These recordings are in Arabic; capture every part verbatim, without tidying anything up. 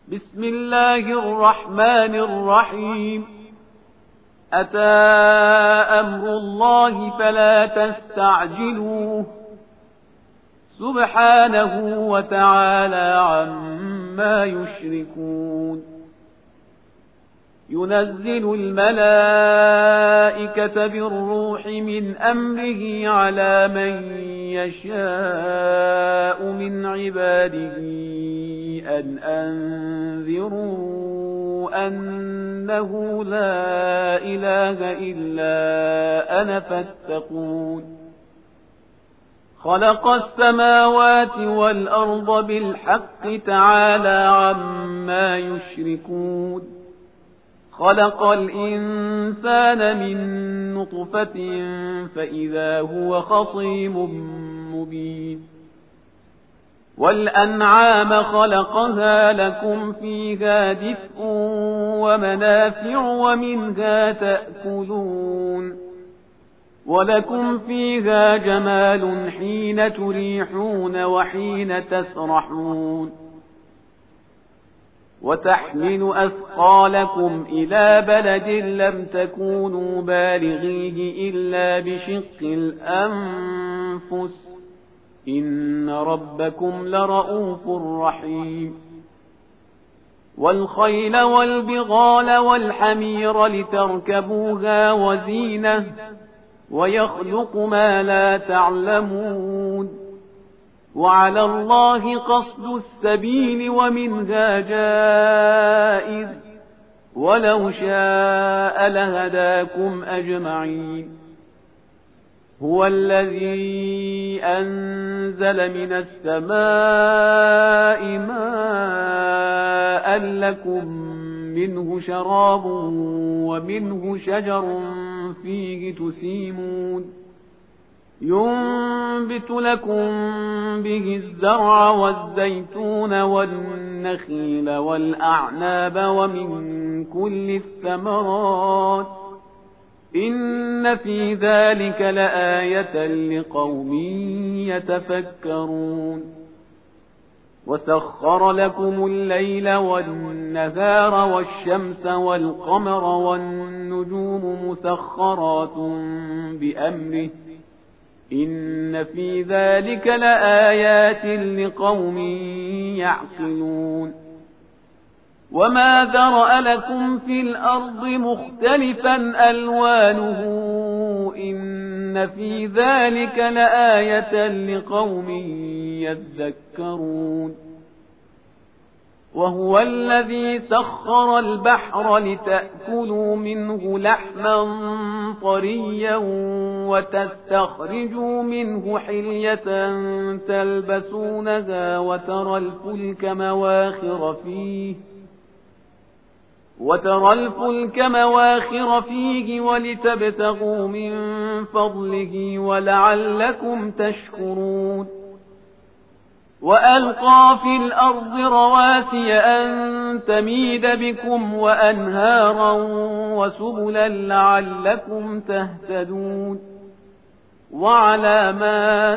بسم الله الرحمن الرحيم أتى أمر الله فلا تستعجلوه سبحانه وتعالى عما يشركون ينزل الملائكة بالروح من أمره على من يشاء من عباده أن أنذروا أنه لا إله إلا أنا فاتقون خلق السماوات والأرض بالحق تعالى عما يشركون خلق الإنسان من نطفة فإذا هو خصيم مبين والأنعام خلقها لكم فيها دفء ومنافع ومنها تأكلون ولكم فيها جمال حين تريحون وحين تسرحون وتحمل أثقالكم إلى بلد لم تكونوا بالغيه إلا بشق الأنفس إن ربكم لرؤوف رحيم والخيل والبغال والحمير لتركبوها وزينة ويخلق ما لا تعلمون وعلى الله قصد السبيل ومنها جائر ولو شاء لهداكم أجمعين هو الذي أنزل من السماء ماء لكم منه شراب ومنه شجر فيه تسيمون ينبت لكم به الزرع والزيتون والنخيل والأعناب ومن كل الثمرات إن في ذلك لآية لقوم يتفكرون وسخر لكم الليل والنهار والشمس والقمر والنجوم مسخرات بأمره إن في ذلك لآيات لقوم يعقلون وما ذرأ لكم في الأرض مختلفا ألوانه إن في ذلك لآية لقوم يذكرون وهو الذي سخر البحر لتأكلوا منه لحما طريا وتستخرجوا منه حلية تلبسونها وترى الفلك مواخر فيه وترى الفلك مواخر فيه ولتبتغوا من فضله ولعلكم تشكرون وألقى في الأرض رواسي أن تميد بكم وأنهارا وسبلا لعلكم تهتدون وعلامات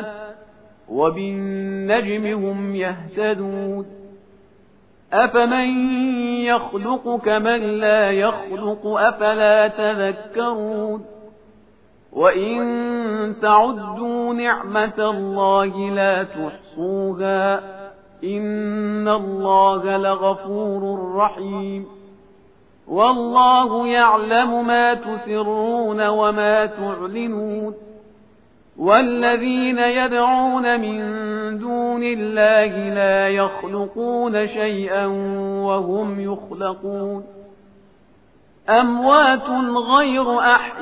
وبالنجم هم يهتدون أفمن يخلق كمن لا يخلق أفلا تذكرون وإن تعدوا نعمة الله لا تحصوها إن الله لغفور رحيم والله يعلم ما تسرون وما تعلنون والذين يدعون من دون الله لا يخلقون شيئا وهم يخلقون أموات غير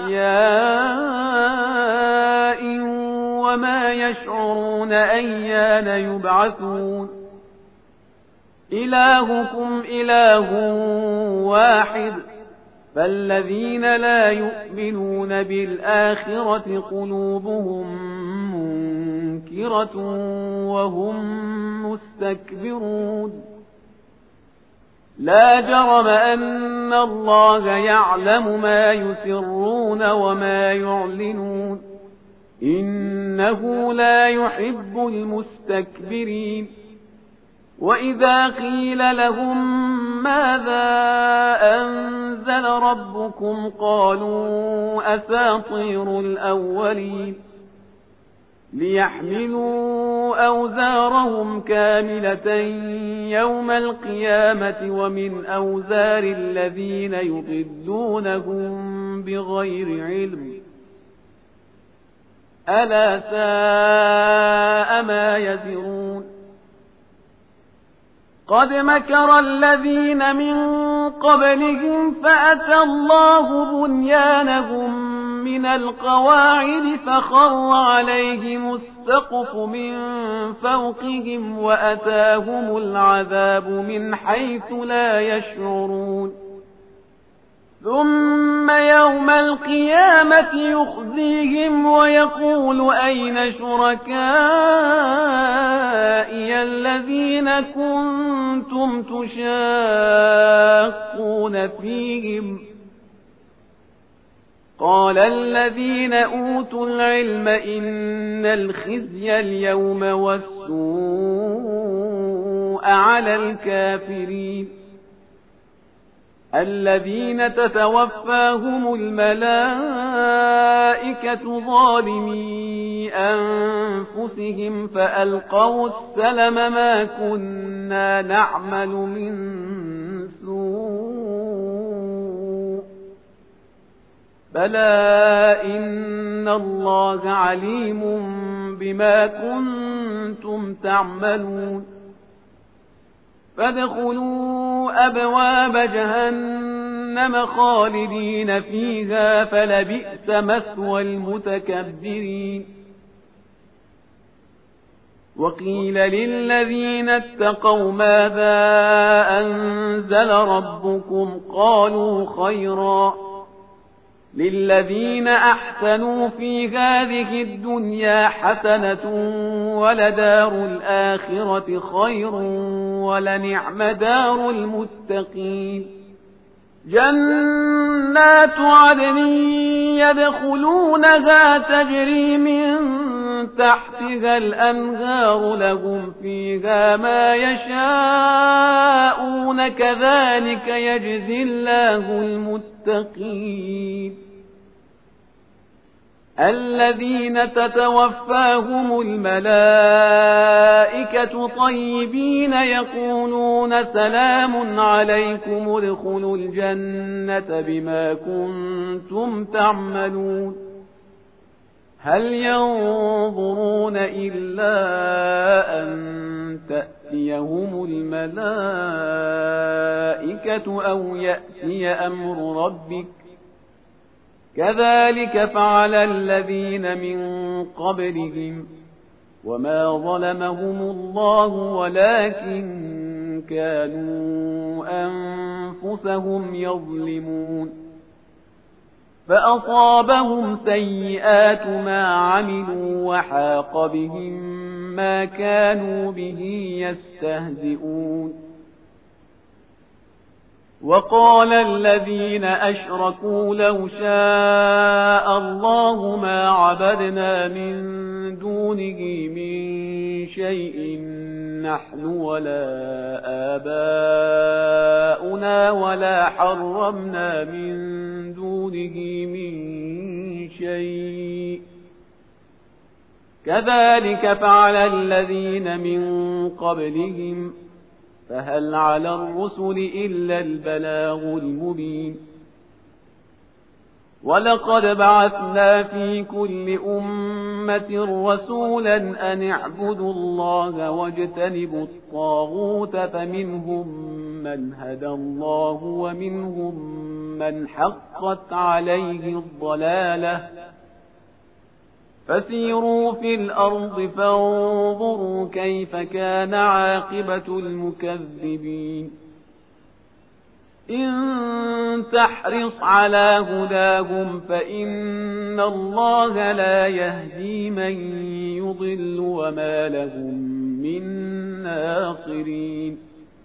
أحياء وما يشعرون أيان يبعثون إلهكم إله واحد فالذين لا يؤمنون بالآخرة قلوبهم منكرة وهم مستكبرون لا جرم أن الله يعلم ما يسرون وما يعلنون إنه لا يحب المستكبرين وإذا قيل لهم ماذا أنزل ربكم قالوا أساطير الأولين ليحملوا أوزارهم كاملة يوم القيامة ومن أوزار الذين يضلونهم بغير علم ألا ساء ما يزرون قد مكر الذين من قبلهم فأتى الله بنيانهم من القواعد فخر عليهم السقف من فوقهم وأتاهم العذاب من حيث لا يشعرون ثم يوم القيامة يخزيهم ويقول أين شركائي الذين كنتم تشاقون فيهم قال الذين أوتوا العلم إن الخزي اليوم والسوء على الكافرين الذين تتوفاهم الملائكة ظالمي أنفسهم فألقوا السلم ما كنا نعمل من سوء بلى إن الله عليم بما كنتم تعملون فادخلوا أبواب جهنم خالدين فيها فلبئس مثوى المتكبرين وقيل للذين اتقوا ماذا أنزل ربكم قالوا خيرا للذين أحسنوا في هذه الدنيا حسنة ولدار الآخرة خير ولنعم دار المتقين جنات عدن يدخلونها تجري من تحتها الأنهار لهم فيها ما يشاءون كذلك يجزي الله المتقين الذين تتوفاهم الملائكة طيبين يقولون سلام عليكم ادخلوا الجنة بما كنتم تعملون هل ينظرون إلا أن تأتيهم الملائكة أو يأتي أمر ربك كذلك فعل الذين من قبلهم وما ظلمهم الله ولكن كانوا أنفسهم يظلمون فأصابهم سيئات ما عملوا وحاق بهم ما كانوا به يستهزئون وقال الذين أشركوا لو شاء الله ما عبدنا من دونه من شيء نحن ولا آباؤنا ولا حرمنا من دونه من شيء كذلك فعل الذين من قبلهم فهل على الرسل إلا البلاغ المبين ولقد بعثنا في كل أمة رسولا أن اعبدوا الله واجتنبوا الطاغوت فمنهم من هدى الله ومنهم من حقت عليه الضلالة فسيروا في الأرض فانظروا كيف كان عاقبة المكذبين إن تحرص على هداهم فإن الله لا يهدي من يضل وما لهم من ناصرين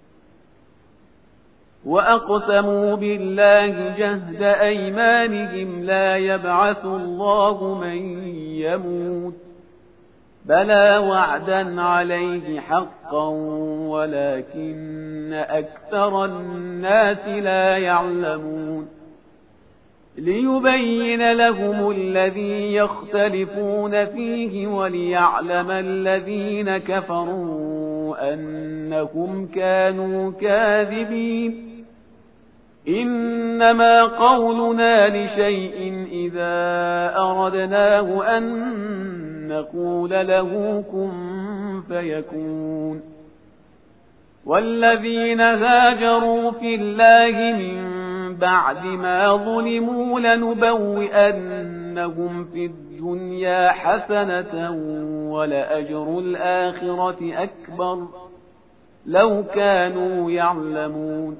وأقسموا بالله جهد أيمانهم لا يبعث الله من يموت بلى وعدا عليه حقا ولكن أكثر الناس لا يعلمون ليبين لهم الذي يختلفون فيه وليعلم الذين كفروا أنهم كانوا كاذبين إنما قولنا لشيء إذا أردناه أن نقول له كن فيكون والذين هاجروا في الله من بعد ما ظلموا لنبوئنهم في الدنيا حسنة ولأجر الآخرة أكبر لو كانوا يعلمون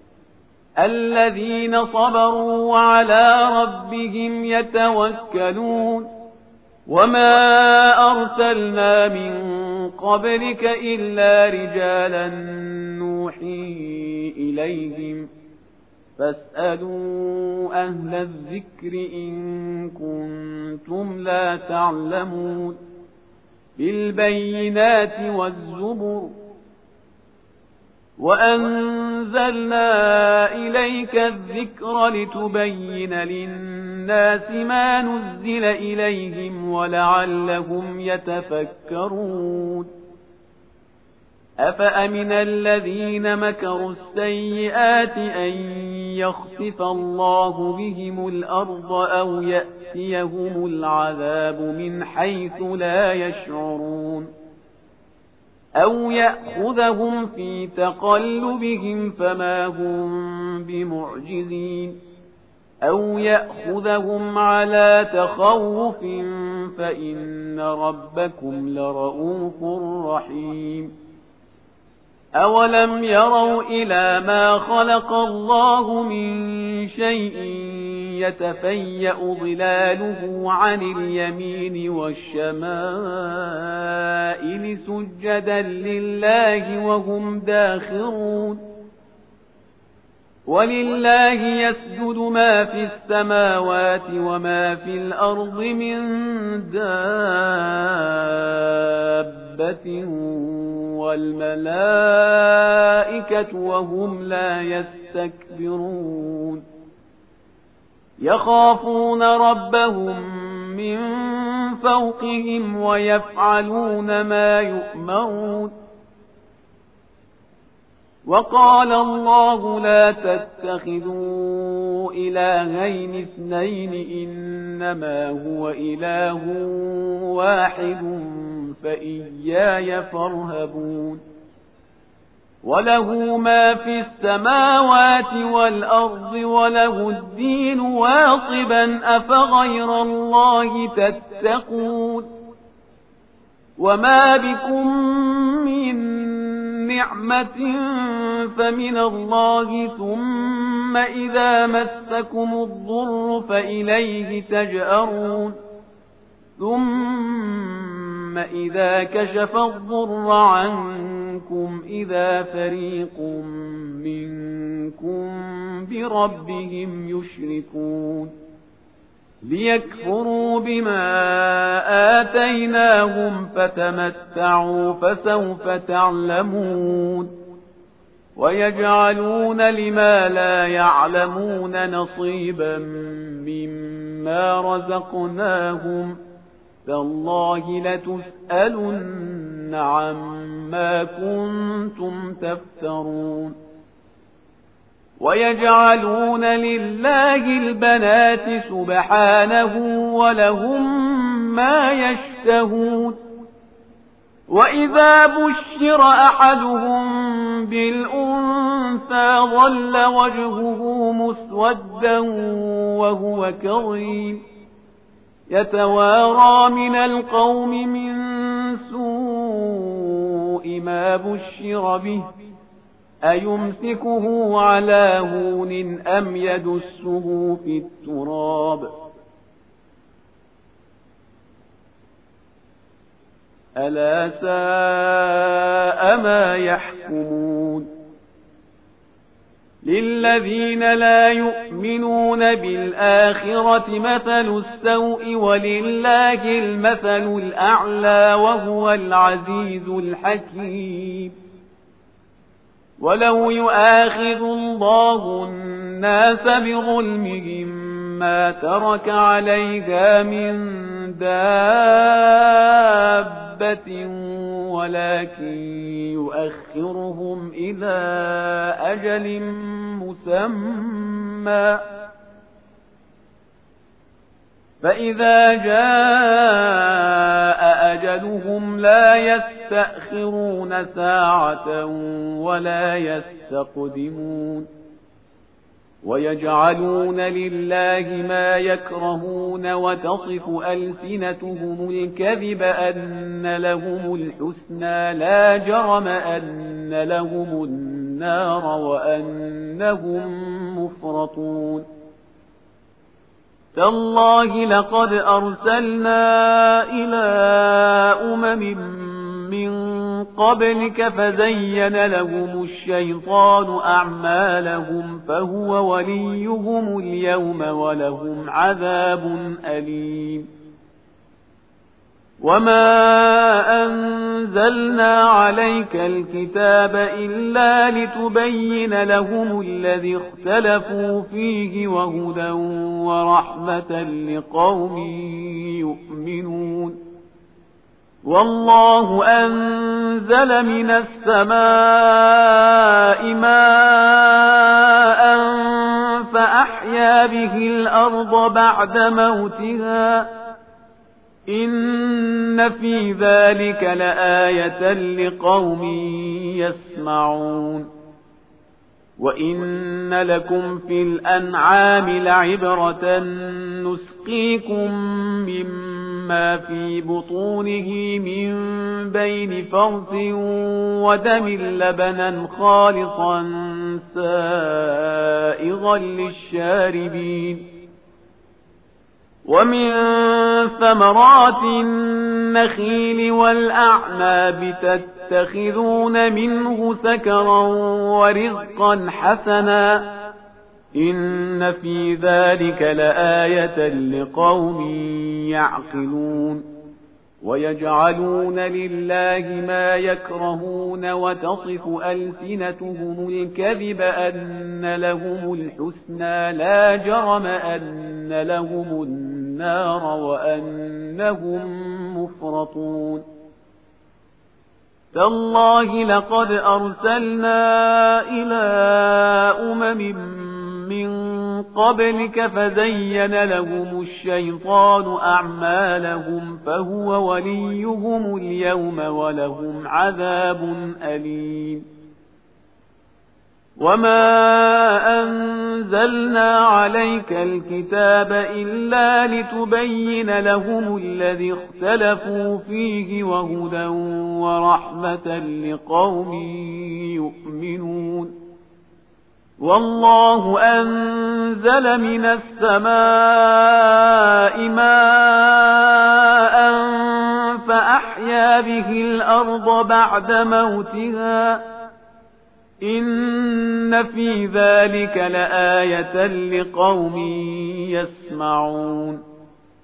الذين صبروا وعلى ربهم يتوكلون وما أرسلنا من قبلك إلا رجالا نوحي إليهم فاسألوا أهل الذكر إن كنتم لا تعلمون بالبينات والزبر وأنزلنا إليك الذكر لتبين للناس ما نزل إليهم ولعلهم يتفكرون أفأمن الذين مكروا السيئات أن يخسف الله بهم الأرض أو يأتيهم العذاب من حيث لا يشعرون أو يأخذهم في تقلبهم فما هم بمعجزين أو يأخذهم على تخوف فإن ربكم لرؤوف رحيم أولم يروا إلى ما خلق الله من شيء يتفيأ ظلاله عن اليمين والشمائل سجدا لله وهم داخرون ولله يسجد ما في السماوات وما في الأرض من دابة والملائكة وهم لا يستكبرون يخافون ربهم من فوقهم ويفعلون ما يؤمرون وقال الله لا تتخذوا إلهين اثنين إنما هو إله واحد فإياي فارهبون وله ما في السماوات والأرض وله الدين واصبا أفغير الله تتقون وما بكم من نعمة فمن الله ثم إذا مسكم الضر فإليه تجأرون ثم إذا كشف الضر عنكم إذا فريق منكم بربهم يشركون ليكفروا بما آتيناهم فتمتعوا فسوف تعلمون ويجعلون لما لا يعلمون نصيبا مما رزقناهم تالله لتسألن عما كنتم تفترون ويجعلون لله البنات سبحانه ولهم ما يشتهون وإذا بشر أحدهم بالأنثى ظل وجهه مسودا وهو كظيم يتوارى من القوم من سوء ما بشر به أيمسكه على هون أم يدسه في التراب ألا ساء ما يحكمون للذين لا يؤمنون بالآخرة مثل السوء ولله المثل الأعلى وهو العزيز الحكيم ولو يؤاخذ الله الناس بظلمهم ما ترك عليها من دابة ولكن يؤخرهم إلى أجل مسمى فإذا جاء أجلهم لا يستأخرون ساعة ولا يستقدمون ويجعلون لله ما يكرهون وتصف ألسنتهم الكذب أن لهم الحسنى لا جرم أن لهم النار وأنهم مفرطون تالله لقد أرسلنا إلى أمم من قبلك فزين لهم الشيطان أعمالهم فهو وليهم اليوم ولهم عذاب أليم وما أنزلنا عليك الكتاب إلا لتبين لهم الذي اختلفوا فيه وهدى ورحمة لقوم يؤمنون والله أنزل من السماء ماء فأحيا به الأرض بعد موتها إن في ذلك لآية لقوم يسمعون وإن لكم في الأنعام لعبرة نسقيكم مما في بطونه من بين فرث ودم لبنا خالصا سائغا للشاربين ومن ثمرات النخيل والأعناب تتخذون منه سكرا ورزقا حسنا إن في ذلك لآية لقوم يعقلون ويجعلون لله ما يكرهون وتصف ألسنتهم الكذب أن لهم الحسنى لا جرم أن لهم النار وأنهم مفرطون تالله لقد أرسلنا إلى أمم من قبلك فزين لهم الشيطان أعمالهم فهو وليهم اليوم ولهم عذاب أليم وما أنزلنا عليك الكتاب إلا لتبين لهم الذي اختلفوا فيه وهدى ورحمة لقوم يؤمنون والله أنزل من السماء ماء فأحيا به الأرض بعد موتها إن في ذلك لآية لقوم يسمعون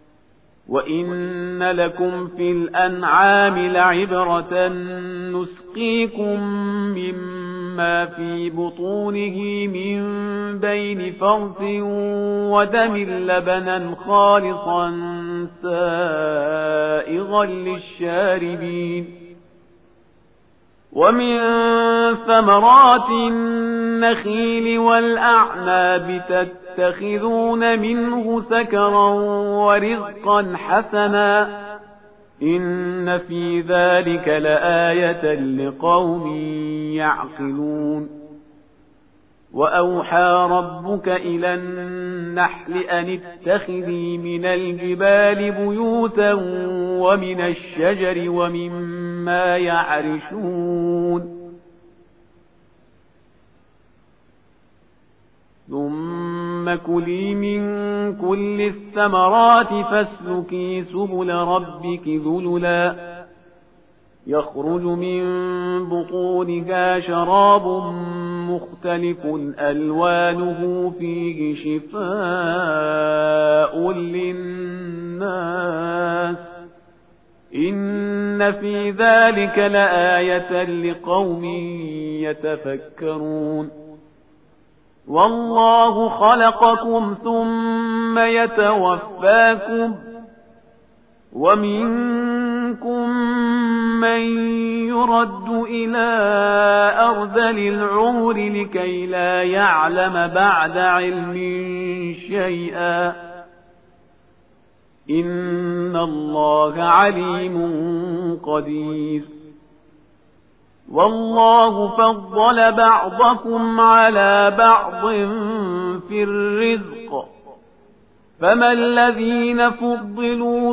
وإن لكم في الأنعام لعبرة نسقيكم مما في بطونه من بين فرث ودم لبنا خالصا سائغا للشاربين ومن ثمرات النخيل والأعناب تتخذون منه سكرا ورزقا حسنا إن في ذلك لآية لقوم يعقلون وأوحى ربك إلى النحل أن اتخذي من الجبال بيوتا ومن الشجر ومما يعرشون ثم كلي من كل الثمرات فاسلكي سبل ربك ذللا يخرج من بطونها شراب مختلف ألوانه فيه شفاء للناس إن في ذلك لآية لقوم يتفكرون والله خلقكم ثم يتوفاكم ومنكم من يرد إلى أرذل العمر لكي لا يعلم بعد علم شيئا إن الله عليم قدير والله فضل بعضكم على بعض في الرزق فما الذين فضلوا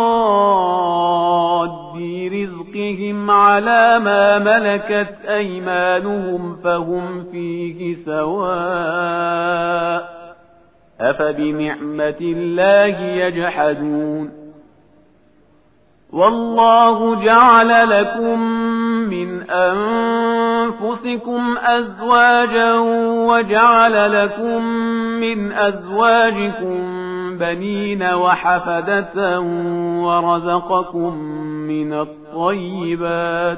براد رزقهم على ما ملكت أيمانهم فهم فيه سواء أفبنعمة الله يجحدون والله جعل لكم من أنفسكم أزواجا وجعل لكم من أزواجكم بنين وحفدة ورزقكم من الطيبات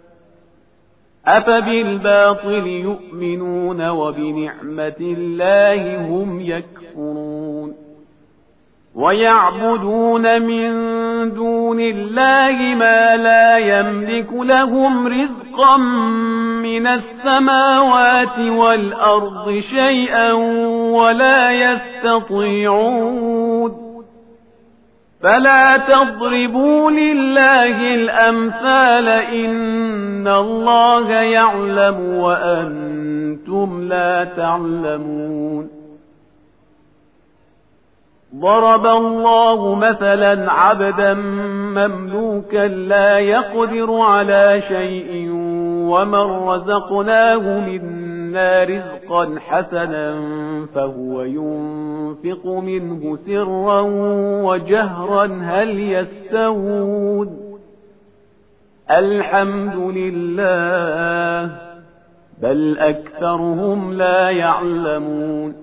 أفبالباطل يؤمنون وبنعمة الله هم يكفرون ويعبدون من دون الله ما لا يملك لهم رزقا من السماوات والأرض شيئا ولا يستطيعون فلا تضربوا لله الأمثال إن الله يعلم وأنتم لا تعلمون ضرب الله مثلا عبدا مملوكا لا يقدر على شيء ومن رزقناه منا رزقا حسنا فهو ينفق منه سرا وجهرا هل يستوون الحمد لله بل أكثرهم لا يعلمون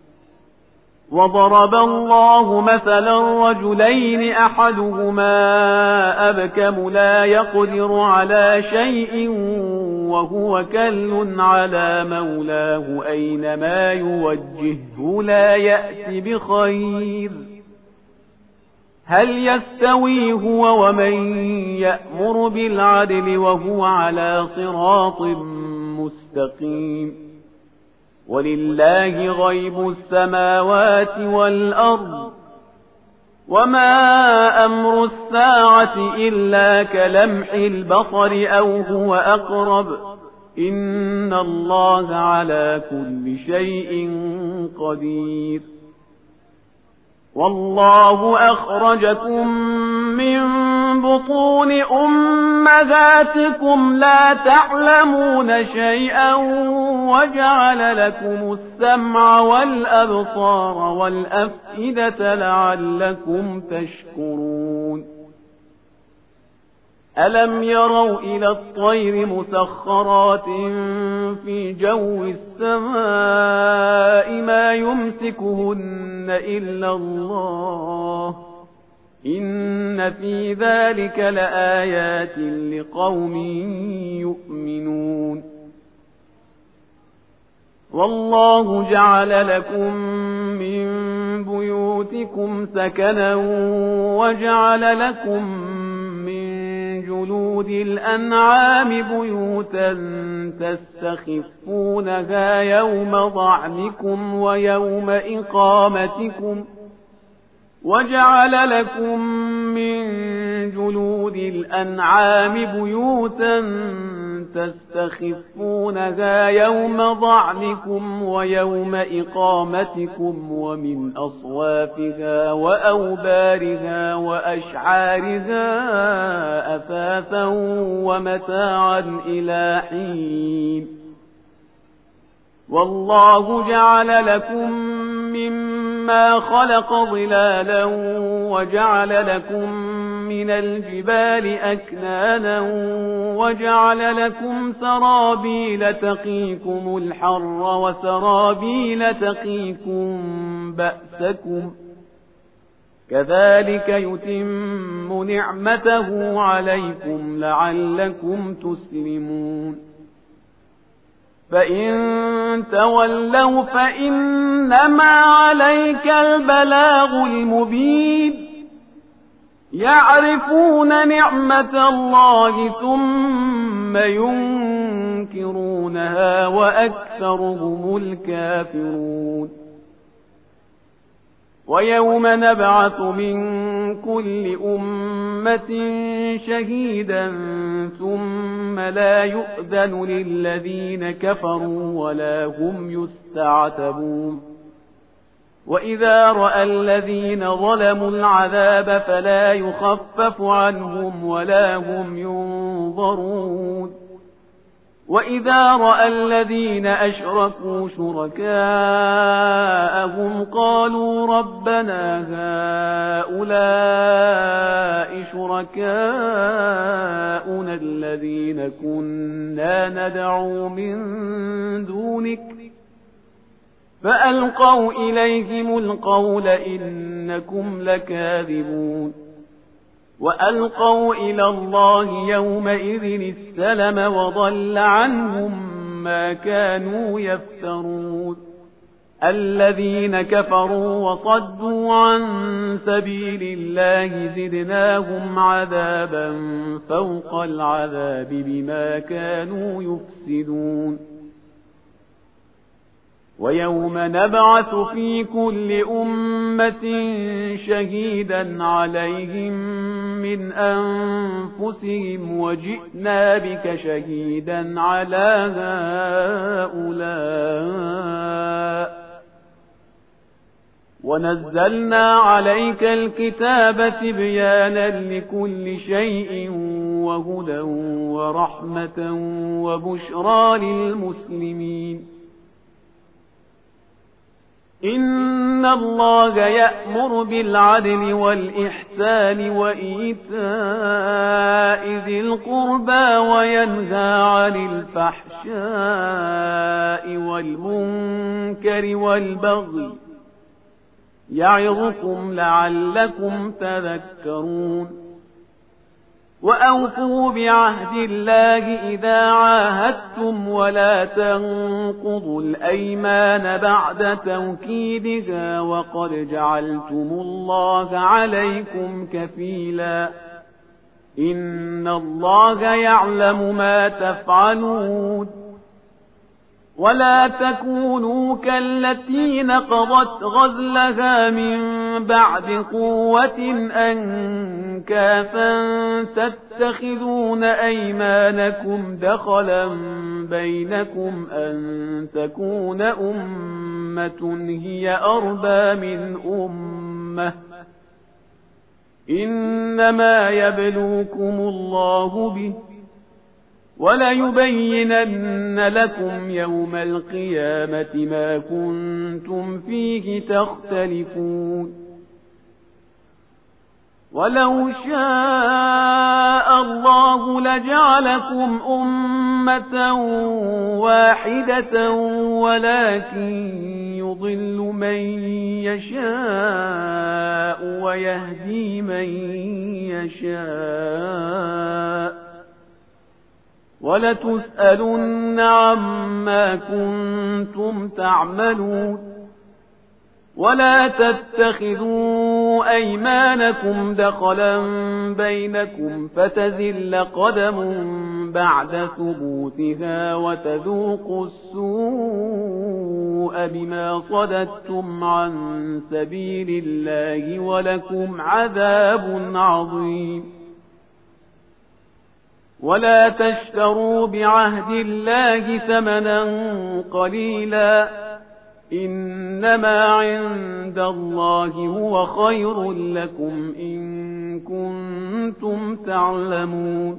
وضرب الله مثلا رجلين أحدهما أبكم لا يقدر على شيء وهو كل على مولاه أينما يوجهه لا يأتي بخير هل يستوي هو ومن يأمر بالعدل وهو على صراط مستقيم ولله غيب السماوات والأرض وما أمر الساعة إلا كلمح البصر أو هو أقرب إن الله على كل شيء قدير والله أخرجكم من بطون أمهاتكم لا تعلمون شيئا وجعل لكم السمع والأبصار والأفئدة لعلكم تشكرون ألم يروا إلى الطير مسخرات في جو السماء ما يمسكهن إلا الله إن في ذلك لآيات لقوم يؤمنون والله جعل لكم من بيوتكم سكنا وجعل لكم من جلود الأنعام بيوتا تستخفونها يوم ضعنكم ويوم إقامتكم وجعل لكم من جلود الأنعام بيوتا تستخفونها يوم ضعنكم ويوم إقامتكم ومن أصوافها وأوبارها وأشعارها أثاثا ومتاعا إلى حين والله جعل لكم مما خلق ظلالا وجعل لكم من الجبال أكنانا وجعل لكم سرابيل تقيكم الحر وسرابيل تقيكم بأسكم كذلك يتم نعمته عليكم لعلكم تسلمون فإن تولوا فإنما عليك البلاغ المبين يعرفون نعمة الله ثم ينكرونها وأكثرهم الكافرون ويوم نبعث من كل أمة شهيدا ثم لا يؤذن للذين كفروا ولا هم يستعتبون وإذا رأى الذين ظلموا العذاب فلا يخفف عنهم ولا هم ينظرون وإذا رأى الذين أشركوا شركاءهم قالوا ربنا هؤلاء شركاؤنا الذين كنا ندعو من دونك فألقوا إليهم القول إنكم لكاذبون وألقوا إلى الله يومئذ السلم وضل عنهم ما كانوا يفترون الذين كفروا وصدوا عن سبيل الله زدناهم عذابا فوق العذاب بما كانوا يفسدون ويوم نبعث في كل أمة شهيدا عليهم من أنفسهم وجئنا بك شهيدا على هؤلاء ونزلنا عليك الكتاب تبيانا لكل شيء وهدى ورحمة وبشرى للمسلمين إن الله يأمر بالعدل والإحسان وإيتاء ذي القربى وينهى عن الفحشاء والمنكر والبغي يعظكم لعلكم تذكرون وأوفوا بعهد الله إذا عاهدتم ولا تنقضوا الأيمان بعد توكيدها وقد جعلتم الله عليكم كفيلا إن الله يعلم ما تفعلون ولا تكونوا كالتي نقضت غزلها من بعد قوة أنكافا تتخذون أيمانكم دخلا بينكم أن تكون أمة هي أربى من أمة إنما يبلوكم الله به وليبينن لكم يوم القيامة ما كنتم فيه تختلفون ولو شاء الله لجعلكم أمة واحدة ولكن يضل من يشاء ويهدي من يشاء ولتسألن عما كنتم تعملون ولا تتخذوا أيمانكم دخلا بينكم فتزل قدم بعد ثبوتها وتذوقوا السوء بما صددتم عن سبيل الله ولكم عذاب عظيم ولا تشتروا بعهد الله ثمنا قليلا إنما عند الله هو خير لكم إن كنتم تعلمون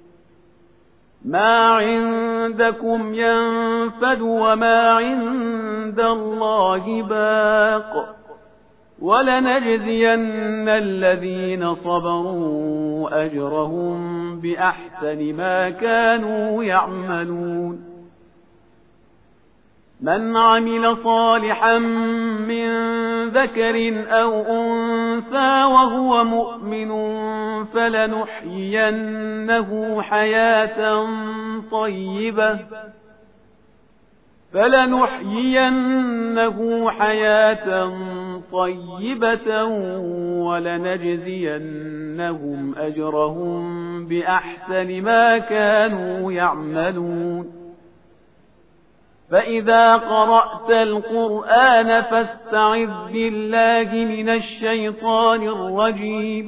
ما عندكم ينفد وما عند الله باق ولنجزين الذين صبروا أجرهم بأحسن ما كانوا يعملون من عمل صالحا من ذكر أو أنثى وهو مؤمن فلنحيينه حياة طيبة فلنحيينه حياة طيبة ولنجزينهم أجرهم بأحسن ما كانوا يعملون فإذا قرأت القرآن فاستعذ بالله من الشيطان الرجيم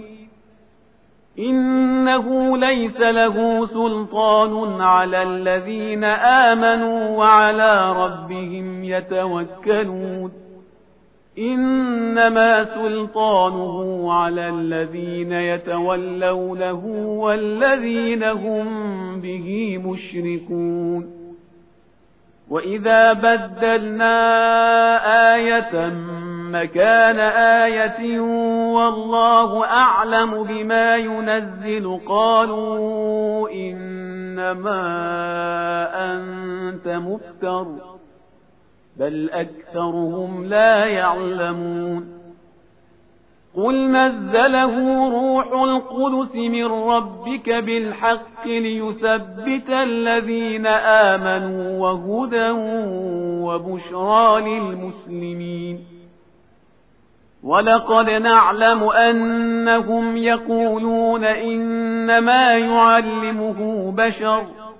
إنه ليس له سلطان على الذين آمنوا وعلى ربهم يتوكلون إنما سلطانه على الذين يتولونه والذين هم به مشركون وإذا بدلنا آية مكان آية والله أعلم بما ينزل قالوا إنما أنت مفتر بل أكثرهم لا يعلمون قل نزله روح القدس من ربك بالحق ليثبت الذين آمنوا وهدى وبشرى للمسلمين ولقد نعلم أنهم يقولون إنما يعلمه بشر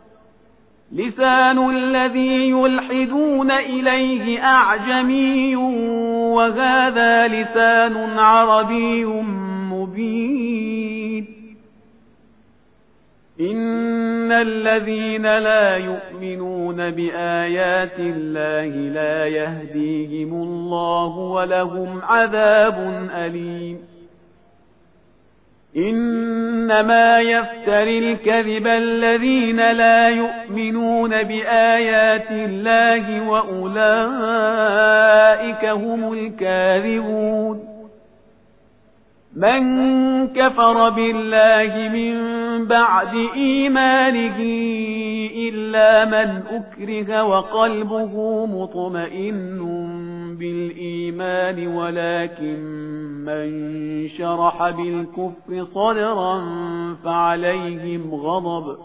لسان الذي يلحدون إليه أعجمي وهذا لسان عربي مبين إن الذين لا يؤمنون بآيات الله لا يهديهم الله ولهم عذاب أليم إنما يفتري الكذب الذين لا يؤمنون بآيات الله وأولئك هم الكاذبون من كفر بالله من بعد إيمانه إلا من أكره وقلبه مطمئن بالإيمان ولكن من شرح بالكفر صدرا فعليهم غضب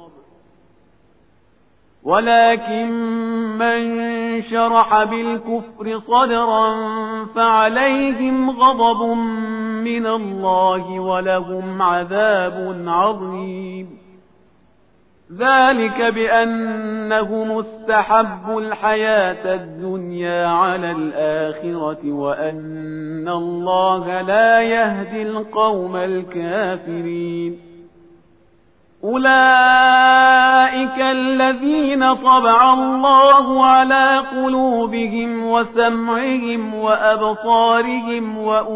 ولكن من شرح بالكفر صدرا فعليهم غضب من الله ولهم عذاب عظيم ذلك بأنهم استحبوا الحياة الدنيا على الآخرة وأن الله لا يهدي القوم الكافرين أولئك الذين طبع الله على قلوبهم وسمعهم وأبصارهم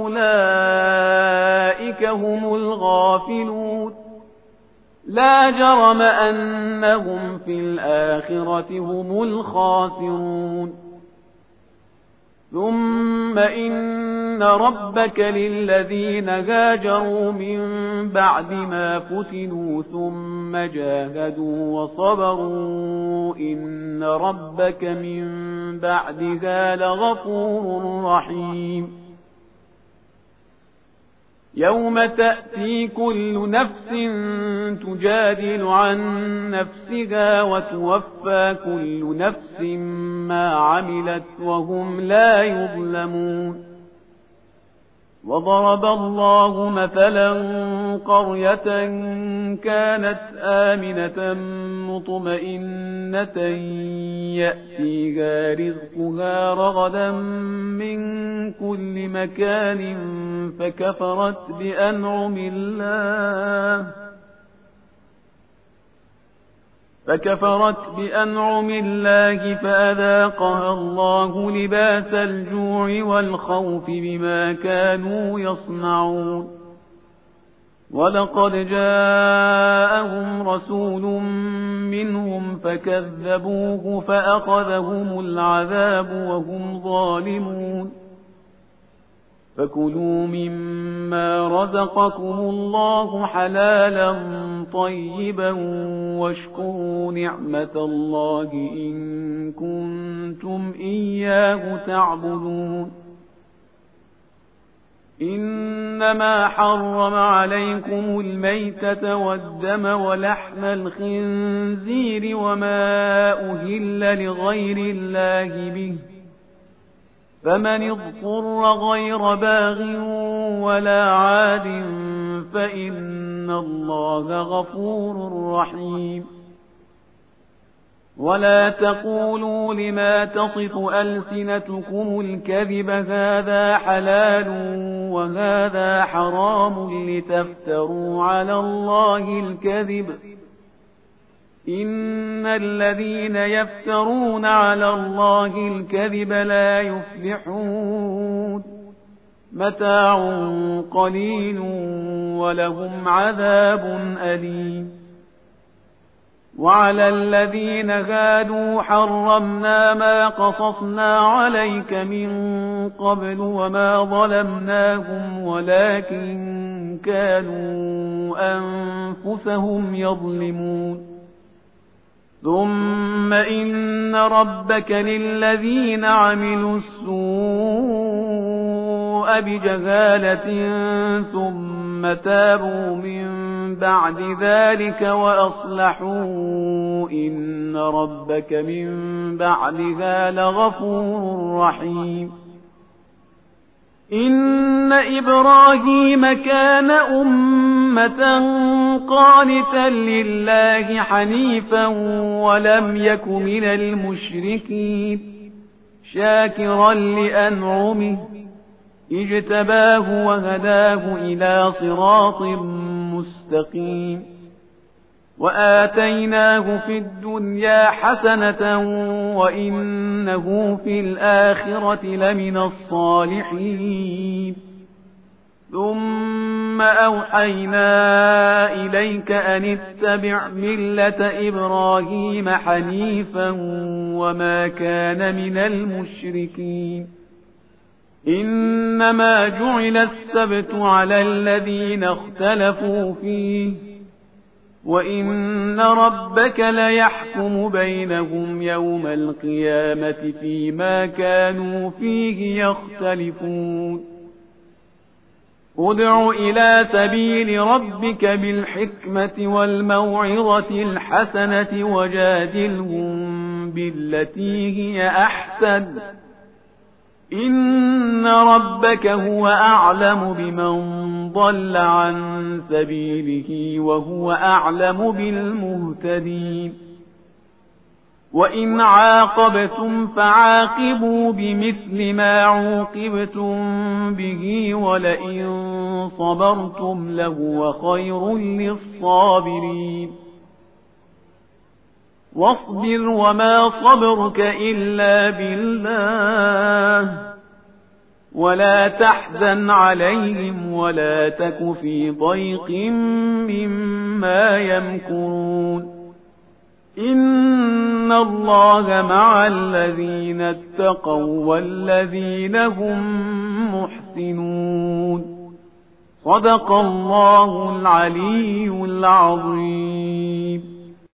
وأولئك هم الغافلون لا جرم أنهم في الآخرة هم الخاسرون ثم إن ربك للذين هاجروا من بعد ما فتنوا ثم جاهدوا وصبروا إن ربك من بعدها لغفور رحيم يوم تأتي كل نفس تجادل عن نفسها وتوفى كل نفس ما عملت وهم لا يظلمون وضرب الله مثلا قرية كانت آمنة مطمئنة يأتيها رزقها رغدا من كل مكان فكفرت بأنعم الله فكفرت بأنعم الله فأذاقها الله لباس الجوع والخوف بما كانوا يصنعون ولقد جاءهم رسول منهم فكذبوه فأخذهم العذاب وهم ظالمون فكلوا مما رزقكم الله حلالا طيبا واشكروا نعمة الله إن كنتم إياه تعبدون. إنما حرم عليكم الميتة والدم ولحم الخنزير وما أهل لغير الله به، فمن اضطر غير باغ ولا عاد فإن الله غفور رحيم. ولا تقولوا لما تصف ألسنتكم الكذب هذا حلال وهذا حرام لتفتروا على الله الكذب، إن الذين يفترون على الله الكذب لا يفلحون. متاع قليل ولهم عذاب أليم. وعلى الذين هادوا حرمنا ما قصصنا عليك من قبل وما ظلمناهم ولكن كانوا أنفسهم يظلمون. ثم إن ربك للذين عملوا السوء بجهالة ثم تابوا من بعد ذلك وأصلحوا إن ربك من بعدها لغفور رحيم. إن إبراهيم كان أمة قانتا لله حنيفا ولم يك من المشركين، شاكرا لأنعمه اجتباه وهداه إلى صراط مستقيم. وآتيناه في الدنيا حسنة وإنه في الآخرة لمن الصالحين. ثم أوحينا إليك أن اتبع ملة إبراهيم حنيفا وما كان من المشركين. إنما جعل السبت على الذين اختلفوا فيه وإن ربك ليحكم بينهم يوم القيامة فيما كانوا فيه يختلفون. ادع إلى سبيل ربك بالحكمة والموعظة الحسنة وجادلهم بالتي هي أحسن، إن ربك هو أعلم بمن ضل عن سبيله وهو أعلم بالمهتدين. وإن عاقبتم فعاقبوا بمثل ما عوقبتم به ولئن صبرتم لهو خير للصابرين. واصبر وما صبرك إلا بالله ولا تحزن عليهم ولا تك في ضيق مما يمكرون. إن الله مع الذين اتقوا والذين هم محسنون. صدق الله العلي العظيم.